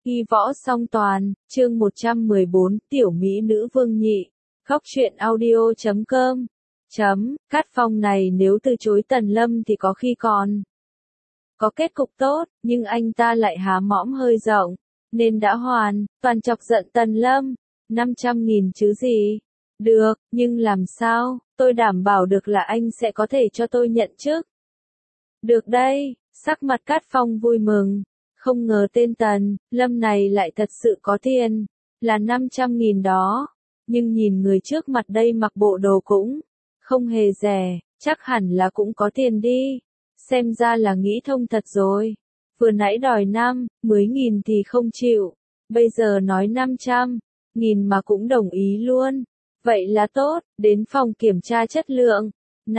Hy võ song toàn, chương 114, tiểu mỹ nữ Vương Nhị. Khóc chuyện audio.com. Cát Phong này nếu từ chối Tần Lâm thì có khi còn có kết cục tốt, nhưng anh ta lại há mõm hơi rộng, nên đã hoàn toàn chọc giận Tần Lâm. 500.000 chứ gì? Được, nhưng làm sao, tôi đảm bảo được là anh sẽ có thể cho tôi nhận chức. Được đây, sắc mặt Cát Phong vui mừng. Không ngờ tên Tần Lâm này lại thật sự có tiền, là 500.000 đó. Nhưng nhìn người trước mặt đây mặc bộ đồ cũng không hề rẻ, chắc hẳn là cũng có tiền đi. Xem ra là nghĩ thông thật rồi. Vừa nãy đòi 50.000 thì không chịu, bây giờ nói 500.000 mà cũng đồng ý luôn. Vậy là tốt, đến phòng kiểm tra chất lượng.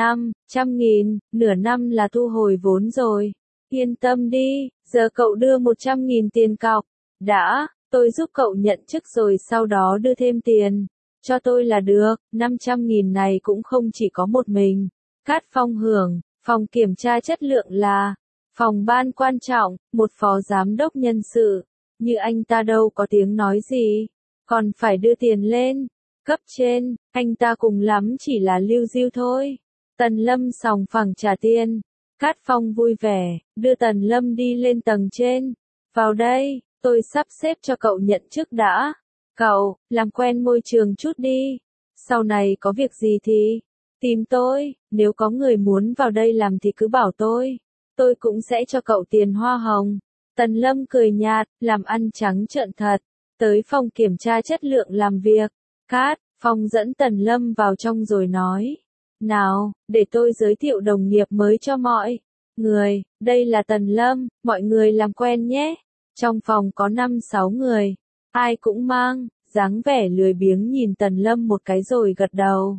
500.000, nửa năm là thu hồi vốn rồi. Yên tâm đi, giờ cậu đưa 100.000 tiền cọc. Đã, tôi giúp cậu nhận chức rồi sau đó đưa thêm tiền cho tôi là được. 500.000 này cũng không chỉ có một mình Cát Phong hưởng. Phòng kiểm tra chất lượng là phòng ban quan trọng, một phó giám đốc nhân sự như anh ta đâu có tiếng nói gì, còn phải đưa tiền lên cấp trên, anh ta cùng lắm chỉ là lưu diêu thôi. Tần Lâm sòng phẳng trả tiền. Cát Phong vui vẻ, đưa Tần Lâm đi lên tầng trên. Vào đây, tôi sắp xếp cho cậu nhận chức đã. Cậu, làm quen môi trường chút đi. Sau này có việc gì thì tìm tôi, nếu có người muốn vào đây làm thì cứ bảo tôi cũng sẽ cho cậu tiền hoa hồng. Tần Lâm cười nhạt, làm ăn trắng trợn thật. Tới phòng kiểm tra chất lượng làm việc. Cát Phong dẫn Tần Lâm vào trong rồi nói. Nào, để tôi giới thiệu đồng nghiệp mới cho mọi người, đây là Tần Lâm, mọi người làm quen nhé. Trong phòng có 5-6 người, ai cũng mang dáng vẻ lười biếng nhìn Tần Lâm một cái rồi gật đầu.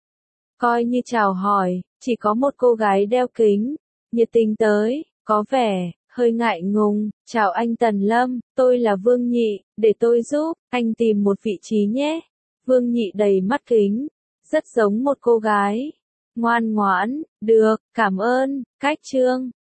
Coi như chào hỏi, chỉ có một cô gái đeo kính, nhiệt tình tới, có vẻ hơi ngại ngùng. Chào anh Tần Lâm, tôi là Vương Nhị, để tôi giúp anh tìm một vị trí nhé. Vương Nhị đầy mắt kính, rất giống một cô gái ngoan ngoãn. Được, cảm ơn. Cách trương